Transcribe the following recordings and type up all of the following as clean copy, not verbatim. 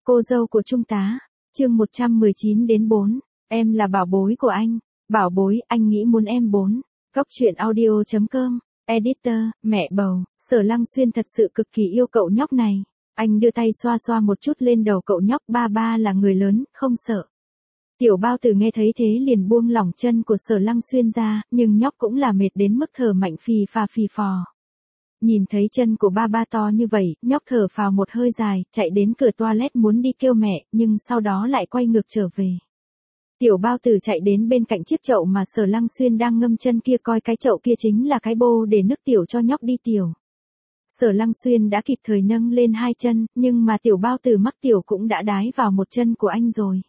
Cô dâu của Trung tá, chương 119 đến 4, em là bảo bối của anh. Bảo bối, anh nghĩ muốn em 4. Góc truyện audio.com, editor, mẹ bầu, Sở Lăng Xuyên thật sự cực kỳ yêu cậu nhóc này. Anh đưa tay xoa xoa một chút lên đầu cậu nhóc, ba là người lớn, không sợ. Tiểu Bao Tử nghe thấy thế liền buông lỏng chân của Sở Lăng Xuyên ra, nhưng nhóc cũng là mệt đến mức thở mạnh phì phò. Nhìn thấy chân của ba to như vậy, nhóc thở phào một hơi dài, chạy đến cửa toilet muốn đi kêu mẹ, nhưng sau đó lại quay ngược trở về. Tiểu Bao Tử chạy đến bên cạnh chiếc chậu mà Sở Lăng Xuyên đang ngâm chân kia, coi cái chậu kia chính là cái bô để nước tiểu cho nhóc đi tiểu. Sở Lăng Xuyên đã kịp thời nâng lên hai chân, nhưng mà Tiểu Bao Tử mắc tiểu cũng đã đái vào một chân của anh rồi.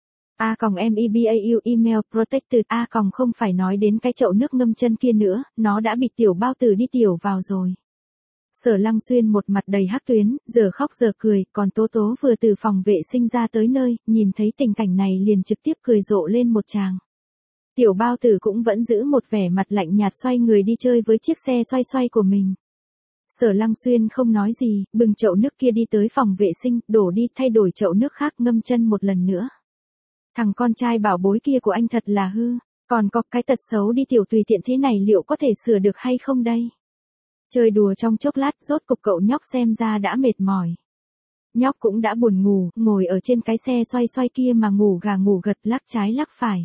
email protected không phải nói đến cái chậu nước ngâm chân kia nữa, nó đã bị Tiểu Bao Tử đi tiểu vào rồi. Sở Lăng Xuyên một mặt đầy hắc tuyến, giờ khóc giờ cười, còn Tố Tố vừa từ phòng vệ sinh ra tới nơi, nhìn thấy tình cảnh này liền trực tiếp cười rộ lên một tràng. Tiểu Bao Tử cũng vẫn giữ một vẻ mặt lạnh nhạt xoay người đi chơi với chiếc xe xoay của mình. Sở Lăng Xuyên không nói gì, bưng chậu nước kia đi tới phòng vệ sinh, đổ đi thay đổi chậu nước khác ngâm chân một lần nữa. Thằng con trai bảo bối kia của anh thật là hư, còn có cái tật xấu đi tiểu tùy tiện thế này liệu có thể sửa được hay không đây? Chơi đùa trong chốc lát, rốt cục cậu nhóc xem ra đã mệt mỏi. Nhóc cũng đã buồn ngủ, ngồi ở trên cái xe xoay kia mà ngủ gà ngủ gật, lắc trái lắc phải.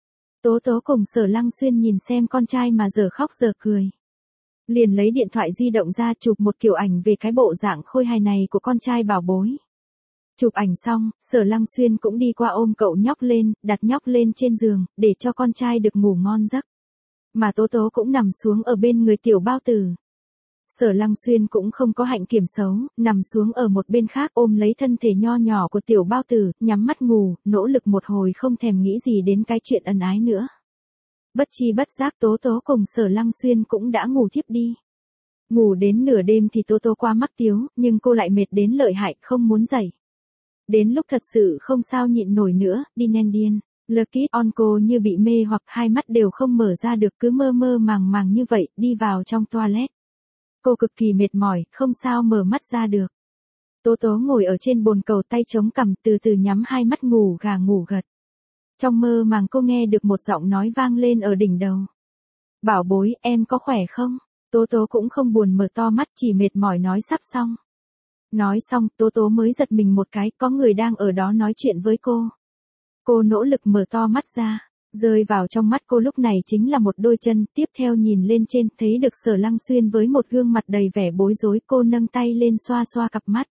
Tố Tố cùng Sở Lăng Xuyên nhìn xem con trai mà giờ khóc giờ cười. Liền lấy điện thoại di động ra chụp một kiểu ảnh về cái bộ dạng khôi hài này của con trai bảo bối. Chụp ảnh xong, Sở Lăng Xuyên cũng đi qua ôm cậu nhóc lên, đặt nhóc lên trên giường, để cho con trai được ngủ ngon giấc. Mà Tố Tố cũng nằm xuống ở bên người Tiểu Bao Tử. Sở Lăng Xuyên cũng không có hạnh kiểm xấu, nằm xuống ở một bên khác ôm lấy thân thể nho nhỏ của Tiểu Bao Tử, nhắm mắt ngủ, nỗ lực một hồi không thèm nghĩ gì đến cái chuyện ân ái nữa. Bất chi bất giác Tố Tố cùng Sở Lăng Xuyên cũng đã ngủ thiếp đi. Ngủ đến nửa đêm thì Tố Tố qua mắc tiếu, nhưng cô lại mệt đến lợi hại không muốn dậy. Đến lúc thật sự không sao nhịn nổi nữa, đi nén điên. Lucky on cô như bị mê hoặc hai mắt đều không mở ra được, cứ mơ màng như vậy, đi vào trong toilet. Cô cực kỳ mệt mỏi, không sao mở mắt ra được. Tố Tố ngồi ở trên bồn cầu tay chống cằm từ từ nhắm hai mắt ngủ gà ngủ gật. Trong mơ màng cô nghe được một giọng nói vang lên ở đỉnh đầu. Bảo bối, em có khỏe không? Tố Tố cũng không buồn mở to mắt, chỉ mệt mỏi nói sắp xong. Nói xong, Tố Tố mới giật mình một cái, có người đang ở đó nói chuyện với cô. Cô nỗ lực mở to mắt ra, rơi vào trong mắt cô lúc này chính là một đôi chân, tiếp theo nhìn lên trên, thấy được Sở Lăng Xuyên với một gương mặt đầy vẻ bối rối, cô nâng tay lên xoa cặp mắt.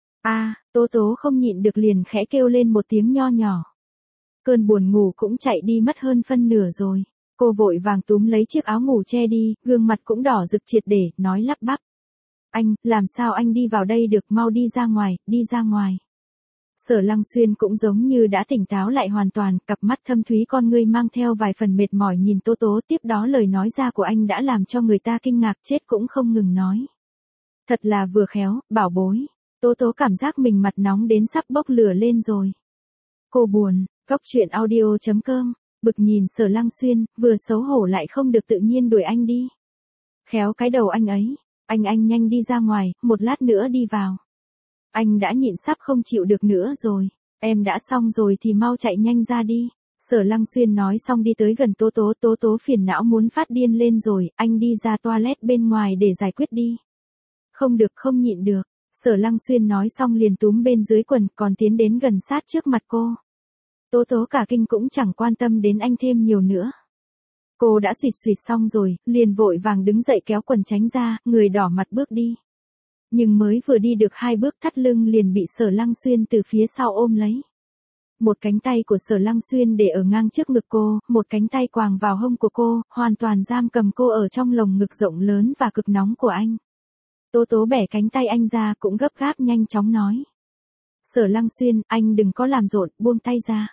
Tố Tố không nhịn được liền khẽ kêu lên một tiếng nho nhỏ. Cơn buồn ngủ cũng chạy đi mất hơn phân nửa rồi. Cô vội vàng túm lấy chiếc áo ngủ che đi, gương mặt cũng đỏ rực triệt để, nói lắp bắp. Anh, làm sao anh đi vào đây được, mau đi ra ngoài. Sở Lăng Xuyên cũng giống như đã tỉnh táo lại hoàn toàn, cặp mắt thâm thúy con ngươi mang theo vài phần mệt mỏi nhìn Tố Tố, tiếp đó lời nói ra của anh đã làm cho người ta kinh ngạc chết cũng không ngừng nói. Thật là vừa khéo, bảo bối. Tố Tố cảm giác mình mặt nóng đến sắp bốc lửa lên rồi. Cô buồn, góc truyện audio.com, bực nhìn Sở Lăng Xuyên, vừa xấu hổ lại không được tự nhiên đuổi anh đi. Khéo cái đầu anh ấy, anh nhanh đi ra ngoài, một lát nữa đi vào. Anh đã nhịn sắp không chịu được nữa rồi, em đã xong rồi thì mau chạy nhanh ra đi. Sở Lăng Xuyên nói xong đi tới gần Tố Tố, Tố Tố phiền não muốn phát điên lên rồi, anh đi ra toilet bên ngoài để giải quyết đi. Không được, không nhịn được. Sở Lăng Xuyên nói xong liền túm bên dưới quần, còn tiến đến gần sát trước mặt cô. Tố Tố cả kinh cũng chẳng quan tâm đến anh thêm nhiều nữa. Cô đã suýt xong rồi, liền vội vàng đứng dậy kéo quần tránh ra, người đỏ mặt bước đi. Nhưng mới vừa đi được 2 bước thắt lưng liền bị Sở Lăng Xuyên từ phía sau ôm lấy. Một cánh tay của Sở Lăng Xuyên để ở ngang trước ngực cô, một cánh tay quàng vào hông của cô, hoàn toàn giam cầm cô ở trong lồng ngực rộng lớn và cực nóng của anh. Tố Tố bẻ cánh tay anh ra cũng gấp gáp nhanh chóng nói. Sở Lăng Xuyên, anh đừng có làm rộn, buông tay ra.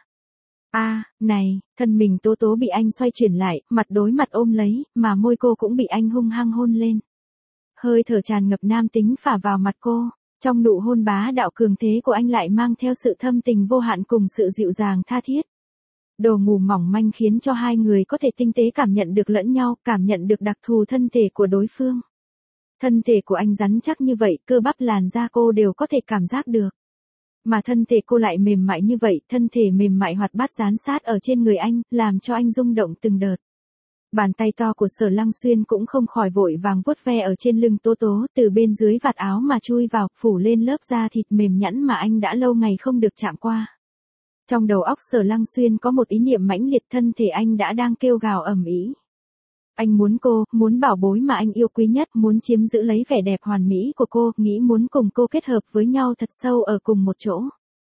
Này, thân mình Tố Tố bị anh xoay chuyển lại, mặt đối mặt ôm lấy, mà môi cô cũng bị anh hung hăng hôn lên. Hơi thở tràn ngập nam tính phả vào mặt cô, trong nụ hôn bá đạo cường thế của anh lại mang theo sự thâm tình vô hạn cùng sự dịu dàng tha thiết. Đồ ngủ mỏng manh khiến cho hai người có thể tinh tế cảm nhận được lẫn nhau, cảm nhận được đặc thù thân thể của đối phương. Thân thể của anh rắn chắc như vậy, cơ bắp làn da cô đều có thể cảm giác được. Mà thân thể cô lại mềm mại như vậy, thân thể mềm mại hoạt bát dán sát ở trên người anh, làm cho anh rung động từng đợt. Bàn tay to của Sở Lăng Xuyên cũng không khỏi vội vàng vuốt ve ở trên lưng Tố Tố, từ bên dưới vạt áo mà chui vào, phủ lên lớp da thịt mềm nhẵn mà anh đã lâu ngày không được chạm qua. Trong đầu óc Sở Lăng Xuyên có một ý niệm mãnh liệt, thân thể anh đã đang kêu gào ầm ĩ. Anh muốn cô, muốn bảo bối mà anh yêu quý nhất, muốn chiếm giữ lấy vẻ đẹp hoàn mỹ của cô, nghĩ muốn cùng cô kết hợp với nhau thật sâu ở cùng một chỗ.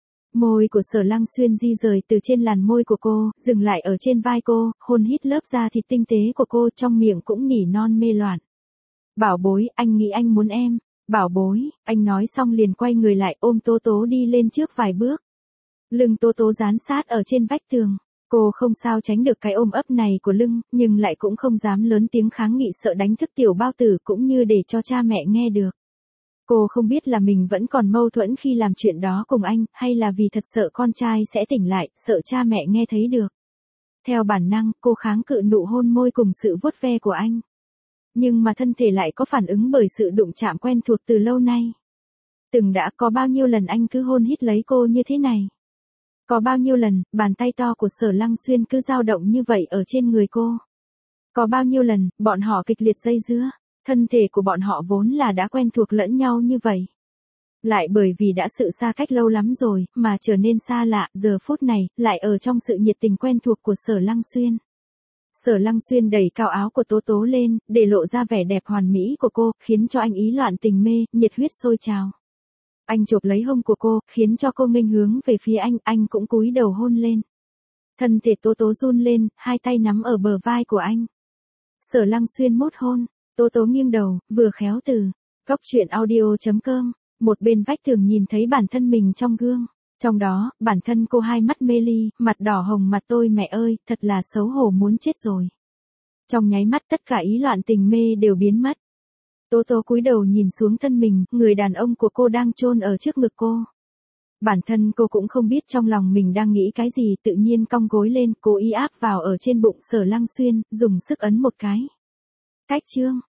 Môi của Sở Lăng Xuyên di rời từ trên làn môi của cô, dừng lại ở trên vai cô, hôn hít lớp da thịt tinh tế của cô, trong miệng cũng nỉ non mê loạn. Bảo bối, anh nghĩ anh muốn em. Bảo bối, anh nói xong liền quay người lại ôm Tố Tố đi lên trước vài bước. Lưng Tố Tố dán sát ở trên vách tường. Cô không sao tránh được cái ôm ấp này của lưng, nhưng lại cũng không dám lớn tiếng kháng nghị sợ đánh thức tiểu bao tử cũng như để cho cha mẹ nghe được. Cô không biết là mình vẫn còn mâu thuẫn khi làm chuyện đó cùng anh, hay là vì thật sợ con trai sẽ tỉnh lại, sợ cha mẹ nghe thấy được. Theo bản năng, cô kháng cự nụ hôn môi cùng sự vuốt ve của anh. Nhưng mà thân thể lại có phản ứng bởi sự đụng chạm quen thuộc từ lâu nay. Từng đã có bao nhiêu lần anh cứ hôn hít lấy cô như thế này. Có bao nhiêu lần, bàn tay to của Sở Lăng Xuyên cứ dao động như vậy ở trên người cô. Có bao nhiêu lần, bọn họ kịch liệt dây dưa, thân thể của bọn họ vốn là đã quen thuộc lẫn nhau như vậy. Lại bởi vì đã sự xa cách lâu lắm rồi, mà trở nên xa lạ, giờ phút này, lại ở trong sự nhiệt tình quen thuộc của Sở Lăng Xuyên. Sở Lăng Xuyên đẩy cao áo của Tố Tố lên, để lộ ra vẻ đẹp hoàn mỹ của cô, khiến cho anh ý loạn tình mê, nhiệt huyết sôi trào. Anh chộp lấy hông của cô, khiến cho cô nghênh hướng về phía anh cũng cúi đầu hôn lên. Thân thể Tố Tố run lên, hai tay nắm ở bờ vai của anh. Sở Lăng Xuyên mút hôn, Tố Tố nghiêng đầu, vừa khéo từ góc truyện audio.com, một bên vách tường nhìn thấy bản thân mình trong gương. Trong đó, bản thân cô hai mắt mê ly, mặt đỏ hồng mặt tôi mẹ ơi, thật là xấu hổ muốn chết rồi. Trong nháy mắt tất cả ý loạn tình mê đều biến mất. Tố Tố cúi đầu nhìn xuống thân mình, người đàn ông của cô đang chôn ở trước ngực cô. Bản thân cô cũng không biết trong lòng mình đang nghĩ cái gì, tự nhiên cong gối lên, cố ý áp vào ở trên bụng Sở Lăng Xuyên, dùng sức ấn một cái. Cách chương.